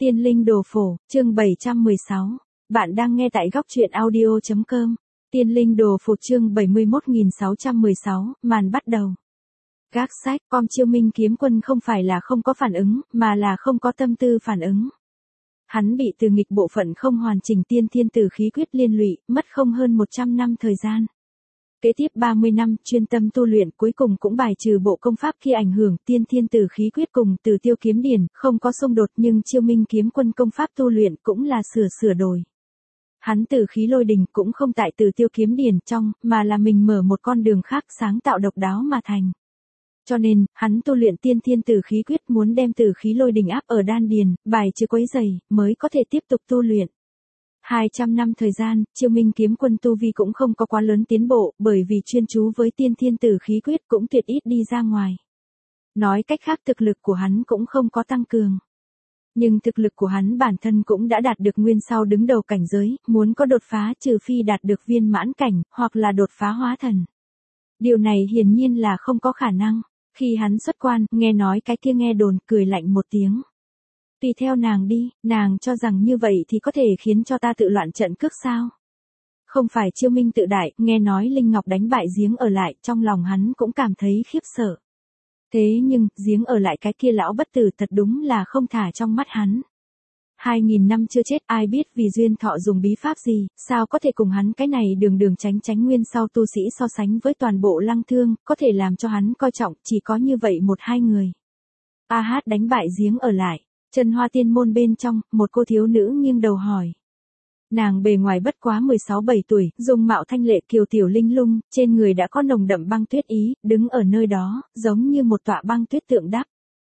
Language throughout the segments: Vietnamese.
Tiên linh đồ phổ, chương 716. Bạn đang nghe tại góc truyện audio.com. Tiên linh đồ phổ chương 71616, màn bắt đầu. Gác sách, com Chiêu Minh kiếm quân không phải là không có phản ứng, mà là không có tâm tư phản ứng. Hắn bị từ nghịch bộ phận không hoàn chỉnh tiên thiên tử khí quyết liên lụy, mất không hơn 100 năm thời gian. Kế tiếp 30 năm chuyên tâm tu luyện cuối cùng cũng bài trừ bộ công pháp khi ảnh hưởng tiên thiên tử khí quyết cùng Từ Tiêu kiếm điển, không có xung đột nhưng Chiêu Minh kiếm quân công pháp tu luyện cũng là sửa đổi. Hắn tử khí lôi đình cũng không tại Từ Tiêu kiếm điển trong, mà là mình mở một con đường khác sáng tạo độc đáo mà thành. Cho nên, hắn tu luyện tiên thiên tử khí quyết muốn đem tử khí lôi đình áp ở đan điền, bài trừ quấy rầy, mới có thể tiếp tục tu luyện. 200 năm thời gian, Chiêu Minh kiếm quân tu vi cũng không có quá lớn tiến bộ, bởi vì chuyên chú với tiên thiên tử khí quyết cũng tuyệt ít đi ra ngoài. Nói cách khác thực lực của hắn cũng không có tăng cường. Nhưng thực lực của hắn bản thân cũng đã đạt được nguyên sau đứng đầu cảnh giới, muốn có đột phá trừ phi đạt được viên mãn cảnh, hoặc là đột phá hóa thần. Điều này hiển nhiên là không có khả năng. Khi hắn xuất quan, nghe nói cái kia nghe đồn, cười lạnh một tiếng. Tùy theo nàng đi, nàng cho rằng như vậy thì có thể khiến cho ta tự loạn trận cước sao? Không phải Chiêu Minh tự đại, nghe nói Linh Ngọc đánh bại giếng ở lại, trong lòng hắn cũng cảm thấy khiếp sợ. Thế nhưng, giếng ở lại cái kia lão bất tử thật đúng là không thả trong mắt hắn. 2000 năm chưa chết, ai biết vì duyên thọ dùng bí pháp gì, sao có thể cùng hắn cái này đường tránh nguyên sau tu sĩ so sánh với toàn bộ Lăng Thương, có thể làm cho hắn coi trọng, chỉ có như vậy một hai người. A Hát đánh bại giếng ở lại. Chân Hoa Tiên môn bên trong, một cô thiếu nữ nghiêng đầu hỏi. Nàng bề ngoài bất quá 16-17 tuổi, dung mạo thanh lệ kiều tiểu linh lung, trên người đã có nồng đậm băng tuyết ý, đứng ở nơi đó, giống như một tọa băng tuyết tượng đắp.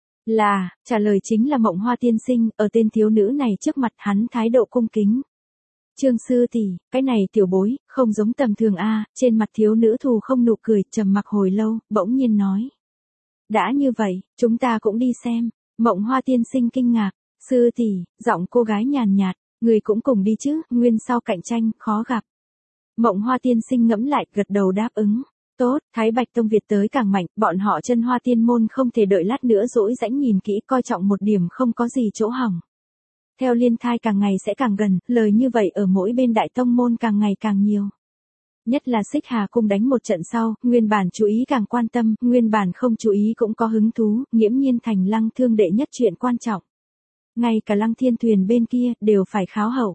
Là, trả lời chính là Mộng Hoa tiên sinh, ở tên thiếu nữ này trước mặt hắn thái độ cung kính. Trương sư tỷ, cái này tiểu bối, không giống tầm thường a. Trên mặt thiếu nữ thù không nụ cười, trầm mặc hồi lâu, bỗng nhiên nói. Đã như vậy, chúng ta cũng đi xem. Mộng Hoa tiên sinh kinh ngạc, sư tỷ, giọng cô gái nhàn nhạt, người cũng cùng đi chứ, nguyên sau cạnh tranh, khó gặp. Mộng Hoa tiên sinh ngẫm lại, gật đầu đáp ứng. Tốt, Thái Bạch Tông Việt tới càng mạnh, bọn họ Chân Hoa Tiên môn không thể đợi lát nữa dỗi rãnh nhìn kỹ coi trọng một điểm không có gì chỗ hỏng. Theo liên thai càng ngày sẽ càng gần, lời như vậy ở mỗi bên đại tông môn càng ngày càng nhiều. Nhất là Xích Hà cung đánh một trận sau, nguyên bản chú ý càng quan tâm, nguyên bản không chú ý cũng có hứng thú, nghiễm nhiên thành Lăng Thương đệ nhất chuyện quan trọng. Ngay cả Lăng Thiên Thuyền bên kia, đều phải kháo hậu.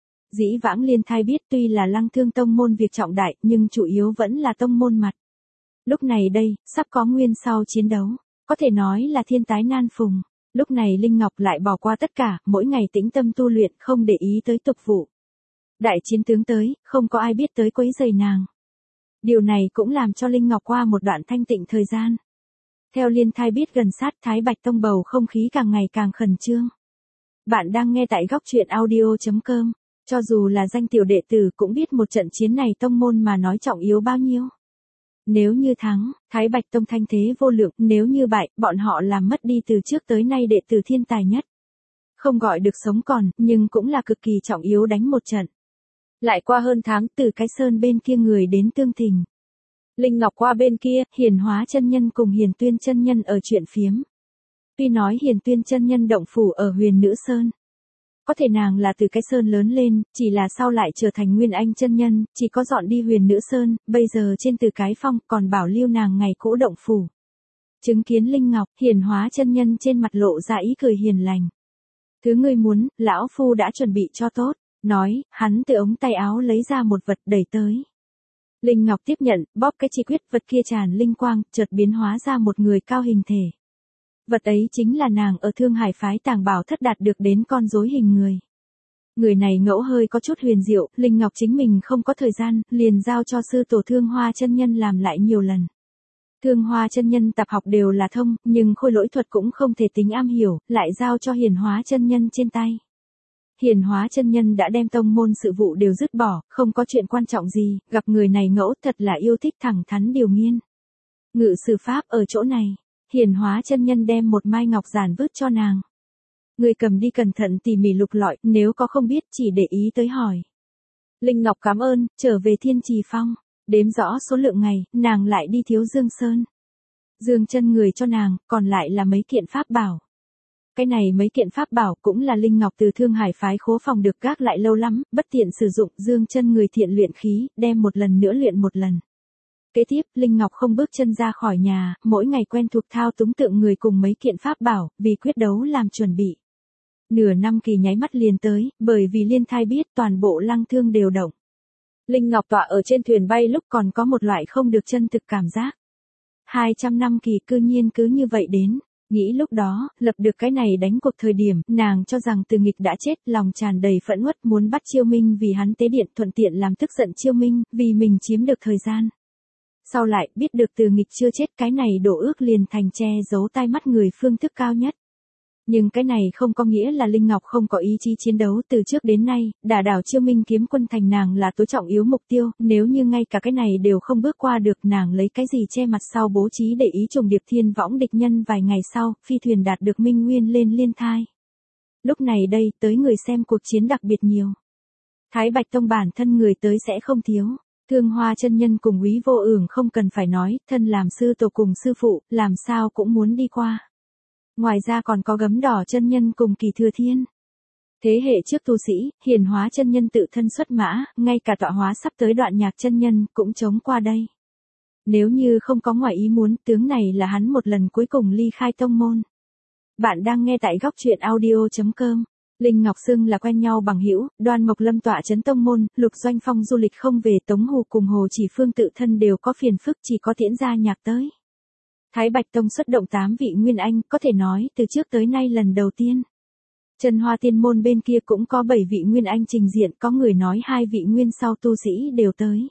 Dĩ vãng liên thai biết tuy là Lăng Thương tông môn việc trọng đại, nhưng chủ yếu vẫn là tông môn mặt. Lúc này đây, sắp có nguyên sau chiến đấu, có thể nói là thiên tái nan phùng. Lúc này Linh Ngọc lại bỏ qua tất cả, mỗi ngày tĩnh tâm tu luyện, không để ý tới tục vụ. Đại chiến tướng tới, không có ai biết tới quấy rầy nàng. Điều này cũng làm cho Linh Ngọc qua một đoạn thanh tịnh thời gian. Theo liên thai biết gần sát Thái Bạch Tông bầu không khí càng ngày càng khẩn trương. Bạn đang nghe tại góc truyện audio.com. Cho dù là danh tiểu đệ tử cũng biết một trận chiến này tông môn mà nói trọng yếu bao nhiêu. Nếu như thắng, Thái Bạch Tông thanh thế vô lượng, nếu như bại, bọn họ làm mất đi từ trước tới nay đệ tử thiên tài nhất. Không gọi được sống còn, nhưng cũng là cực kỳ trọng yếu đánh một trận. Lại qua hơn tháng từ cái sơn bên kia người đến tương thình. Linh Ngọc qua bên kia, Hiển Hóa chân nhân cùng Hiển Tuyên chân nhân ở chuyện phiếm. Tuy nói Hiển Tuyên chân nhân động phủ ở Huyền Nữ Sơn. Có thể nàng là từ cái sơn lớn lên, chỉ là sau lại trở thành Nguyên Anh chân nhân, chỉ có dọn đi Huyền Nữ Sơn, bây giờ trên Từ Cái Phong còn bảo lưu nàng ngày cũ động phủ. Chứng kiến Linh Ngọc, Hiển Hóa chân nhân trên mặt lộ ra ý cười hiền lành. Thứ ngươi muốn, lão phu đã chuẩn bị cho tốt, nói, hắn từ ống tay áo lấy ra một vật đẩy tới. Linh Ngọc tiếp nhận, bóp cái chi quyết, vật kia tràn linh quang, chợt biến hóa ra một người cao hình thể. Vật ấy chính là nàng ở Thương Hải phái Tàng Bảo Thất đạt được đến con rối hình người. Người này ngẫu hơi có chút huyền diệu, Linh Ngọc chính mình không có thời gian, liền giao cho sư tổ Thương Hoa chân nhân làm lại nhiều lần. Thương Hoa chân nhân tập học đều là thông, nhưng khôi lỗi thuật cũng không thể tính am hiểu, lại giao cho Hiển Hóa chân nhân trên tay. Hiển Hóa chân nhân đã đem tông môn sự vụ đều dứt bỏ, không có chuyện quan trọng gì, gặp người này ngẫu thật là yêu thích thẳng thắn điều nghiên. Ngự sử pháp ở chỗ này. Hiển Hóa chân nhân đem một mai ngọc giản vứt cho nàng. Người cầm đi cẩn thận tỉ mỉ lục lọi, nếu có không biết chỉ để ý tới hỏi. Linh Ngọc cảm ơn, trở về Thiên Trì Phong, đếm rõ số lượng ngày, nàng lại đi Thiếu Dương Sơn. Dương chân người cho nàng, còn lại là mấy kiện pháp bảo. Cái này mấy kiện pháp bảo cũng là Linh Ngọc từ Thương Hải phái khố phòng được gác lại lâu lắm, bất tiện sử dụng, dương chân người thiện luyện khí, đem một lần nữa luyện một lần. Kế tiếp, Linh Ngọc không bước chân ra khỏi nhà, mỗi ngày quen thuộc thao túng tượng người cùng mấy kiện pháp bảo, vì quyết đấu làm chuẩn bị. Nửa năm kỳ nháy mắt liền tới, bởi vì Liên Thai biết toàn bộ Lăng Thương đều động. Linh Ngọc tọa ở trên thuyền bay lúc còn có một loại không được chân thực cảm giác. 200 năm kỳ cư nhiên cứ như vậy đến. Nghĩ lúc đó, lập được cái này đánh cuộc thời điểm, nàng cho rằng Từ Nghịch đã chết, lòng tràn đầy phẫn uất muốn bắt Chiêu Minh vì hắn tế điện thuận tiện làm tức giận Chiêu Minh, vì mình chiếm được thời gian. Sau lại, biết được Từ Nghịch chưa chết, cái này đổ ước liền thành che giấu tai mắt người phương thức cao nhất. Nhưng cái này không có nghĩa là Linh Ngọc không có ý chí chiến đấu, từ trước đến nay, đả đảo Chiêu Minh kiếm quân thành nàng là tối trọng yếu mục tiêu, nếu như ngay cả cái này đều không bước qua được, nàng lấy cái gì che mặt sau bố trí để ý trùng điệp thiên võng địch nhân. Vài ngày sau, phi thuyền đạt được Minh Nguyên lên Liên Thai. Lúc này đây, tới người xem cuộc chiến đặc biệt nhiều. Thái Bạch Tông bản thân người tới sẽ không thiếu. Thương Hoa chân nhân cùng Úy Vô Ưởng không cần phải nói, thân làm sư tổ cùng sư phụ, làm sao cũng muốn đi qua. Ngoài ra còn có Gấm Đỏ chân nhân cùng Kỳ Thừa Thiên. Thế hệ trước tu sĩ, Hiền Hóa chân nhân tự thân xuất mã, ngay cả tọa hóa sắp tới Đoạn Nhạc chân nhân cũng chống qua đây. Nếu như không có ngoài ý muốn, tướng này là hắn một lần cuối cùng ly khai tông môn. Bạn đang nghe tại góc truyện audio.com. Linh Ngọc xưng là quen nhau bằng hữu, Đoan Mộc Lâm tọa trấn tông môn, Lục Doanh Phong du lịch không về, Tống Hồ cùng Hồ Chỉ Phương tự thân đều có phiền phức, chỉ có Tiễn Gia Nhạc tới. Thái Bạch Tông xuất động 8 vị Nguyên Anh, có thể nói từ trước tới nay lần đầu tiên. Chân Hoa Tiên môn bên kia cũng có 7 vị Nguyên Anh trình diện, có người nói 2 vị nguyên sau tu sĩ đều tới.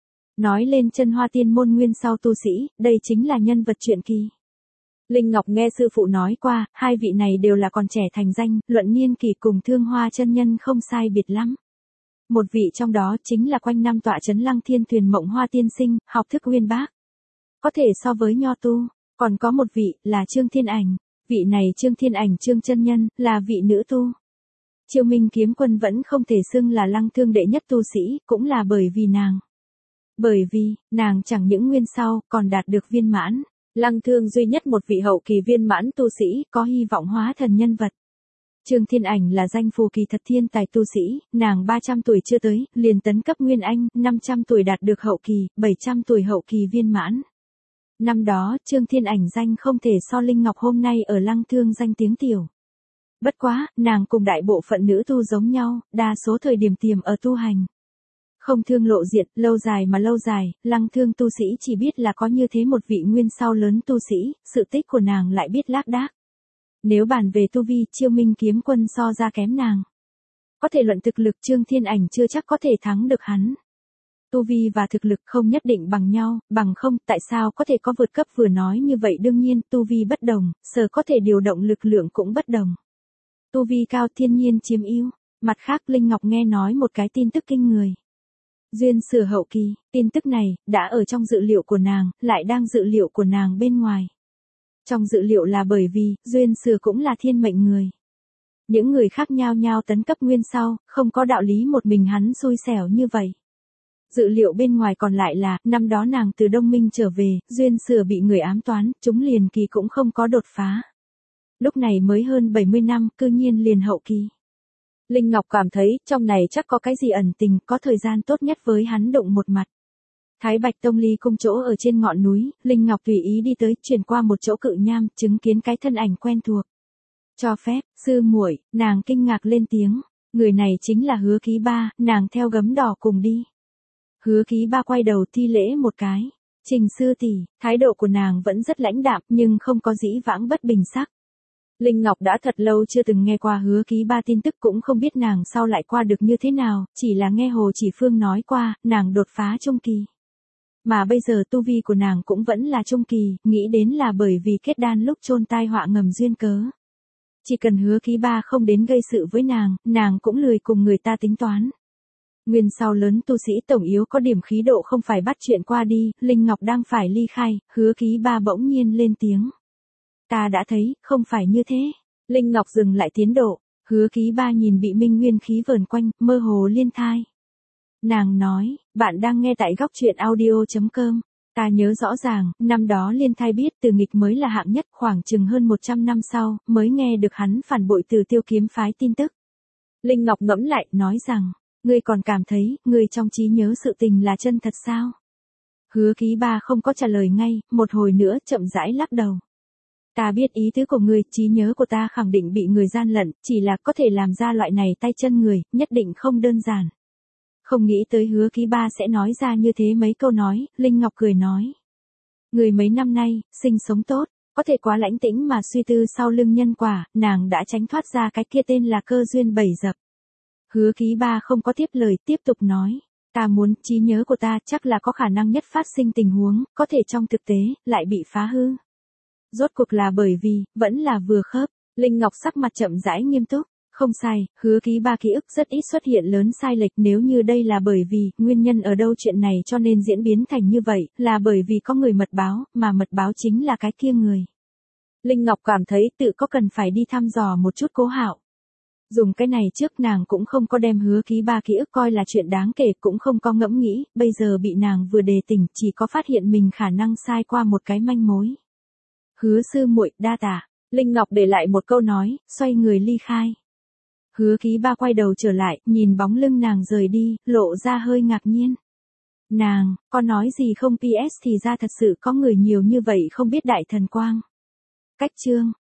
Nói lên Chân Hoa Tiên môn nguyên sau tu sĩ, đây chính là nhân vật truyện kỳ. Linh Ngọc nghe sư phụ nói qua, 2 vị này đều là còn trẻ thành danh, luận niên kỳ cùng Thương Hoa chân nhân không sai biệt lắm. Một vị trong đó chính là quanh năm tọa trấn Lăng Thiên thuyền Mộng Hoa tiên sinh, học thức uyên bác. Có thể so với nho tu, còn có một vị là Trương Thiên Ảnh, vị này Trương Thiên Ảnh Trương chân nhân là vị nữ tu. Chiêu Minh kiếm quân vẫn không thể xưng là Lăng Thương đệ nhất tu sĩ, cũng là bởi vì nàng. Bởi vì, nàng chẳng những nguyên sau, còn đạt được viên mãn. Lăng Thương duy nhất một vị hậu kỳ viên mãn tu sĩ, có hy vọng hóa thần nhân vật. Trương Thiên Ảnh là danh phù kỳ thật thiên tài tu sĩ, nàng 300 tuổi chưa tới, liền tấn cấp Nguyên Anh, 500 tuổi đạt được hậu kỳ, 700 tuổi hậu kỳ viên mãn. Năm đó, Trương Thiên Ảnh danh không thể so Linh Ngọc hôm nay ở Lăng Thương danh tiếng tiểu. Bất quá, nàng cùng đại bộ phận nữ tu giống nhau, đa số thời điểm tiềm ở tu hành. Không thương lộ diện, lâu dài mà lâu dài, Lăng Thương tu sĩ chỉ biết là có như thế một vị nguyên sau lớn tu sĩ, sự tích của nàng lại biết lác đác. Nếu bàn về tu vi, Chiêu Minh kiếm quân so ra kém nàng. Có thể luận thực lực, Trương Thiên Ảnh chưa chắc có thể thắng được hắn. Tu vi và thực lực không nhất định bằng nhau, bằng không, tại sao có thể có vượt cấp, vừa nói như vậy đương nhiên, tu vi bất đồng, sở có thể điều động lực lượng cũng bất đồng. Tu vi cao thiên nhiên chiếm ưu. Mặt khác, Linh Ngọc nghe nói một cái tin tức kinh người. Duyên Sửa hậu kỳ, tin tức này, đã ở trong dự liệu của nàng, lại đang dự liệu của nàng bên ngoài. Trong dự liệu là bởi vì, Duyên Sửa cũng là thiên mệnh người. Những người khác nhao nhao tấn cấp nguyên sau, không có đạo lý một mình hắn xui xẻo như vậy. Dự liệu bên ngoài còn lại là, năm đó nàng từ Đông Minh trở về, Duyên Sửa bị người ám toán, chúng liền kỳ cũng không có đột phá. Lúc này mới hơn 70 năm, cư nhiên liền hậu kỳ. Linh Ngọc cảm thấy, trong này chắc có cái gì ẩn tình, có thời gian tốt nhất với hắn đụng một mặt. Thái Bạch Tông ly cung chỗ ở trên ngọn núi, Linh Ngọc tùy ý đi tới, chuyển qua một chỗ cự nham, chứng kiến cái thân ảnh quen thuộc. Cho phép, sư muội, nàng kinh ngạc lên tiếng, người này chính là Hứa Ký Ba, nàng theo Gấm Đỏ cùng đi. Hứa Ký Ba quay đầu thi lễ một cái, Trình sư tỷ, thái độ của nàng vẫn rất lãnh đạm nhưng không có dĩ vãng bất bình sắc. Linh Ngọc đã thật lâu chưa từng nghe qua Hứa Ký Ba tin tức, cũng không biết nàng sau lại qua được như thế nào, chỉ là nghe Hồ Chỉ Phương nói qua, nàng đột phá trung kỳ. Mà bây giờ tu vi của nàng cũng vẫn là trung kỳ, nghĩ đến là bởi vì kết đan lúc chôn tai họa ngầm duyên cớ. Chỉ cần Hứa Ký Ba không đến gây sự với nàng cũng lười cùng người ta tính toán. Nguyên sau lớn tu sĩ tổng yếu có điểm khí độ, không phải bắt chuyện qua đi. Linh Ngọc đang phải ly khai, Hứa Ký Ba bỗng nhiên lên tiếng. Ta đã thấy, không phải như thế. Linh Ngọc dừng lại tiến độ, Hứa Ký Ba nhìn bị minh nguyên khí vờn quanh, mơ hồ liên thai. Nàng nói, bạn đang nghe tại góc truyện audio.com. Ta nhớ rõ ràng, năm đó Liên Thai biết Từ Nghịch mới là hạng nhất, khoảng chừng hơn 100 năm sau, mới nghe được hắn phản bội Từ Tiêu kiếm phái tin tức. Linh Ngọc ngẫm lại, nói rằng, ngươi còn cảm thấy, ngươi trong trí nhớ sự tình là chân thật sao? Hứa Ký Ba không có trả lời ngay, một hồi nữa chậm rãi lắc đầu. Ta biết ý tứ của ngươi, trí nhớ của ta khẳng định bị người gian lận, chỉ là có thể làm ra loại này tay chân người, nhất định không đơn giản. Không nghĩ tới Hứa Ký Ba sẽ nói ra như thế mấy câu nói, Linh Ngọc cười nói. Người mấy năm nay, sinh sống tốt, có thể quá lãnh tĩnh mà suy tư sau lưng nhân quả, nàng đã tránh thoát ra cái kia tên là cơ duyên bảy dập. Hứa Ký Ba không có tiếp lời, tiếp tục nói. Ta muốn, trí nhớ của ta chắc là có khả năng nhất phát sinh tình huống, có thể trong thực tế, lại bị phá hư. Rốt cuộc là bởi vì, vẫn là vừa khớp, Linh Ngọc sắc mặt chậm rãi nghiêm túc. Không sai, Hứa Ký Ba ký ức rất ít xuất hiện lớn sai lệch, nếu như đây là bởi vì, nguyên nhân ở đâu chuyện này cho nên diễn biến thành như vậy, là bởi vì có người mật báo, mà mật báo chính là cái kia người. Linh Ngọc cảm thấy tự có cần phải đi thăm dò một chút Cố Hạo. Dùng cái này trước nàng cũng không có đem Hứa Ký Ba ký ức coi là chuyện đáng kể, cũng không có ngẫm nghĩ, bây giờ bị nàng vừa đề tỉnh, chỉ có phát hiện mình khả năng sai qua một cái manh mối. Hứa sư muội, đa tạ. Linh Ngọc để lại một câu nói, xoay người ly khai. Hứa Ký Ba quay đầu trở lại, nhìn bóng lưng nàng rời đi, lộ ra hơi ngạc nhiên. Nàng, có nói gì không? PS thì ra thật sự có người nhiều như vậy không biết đại thần quang. Cách chương.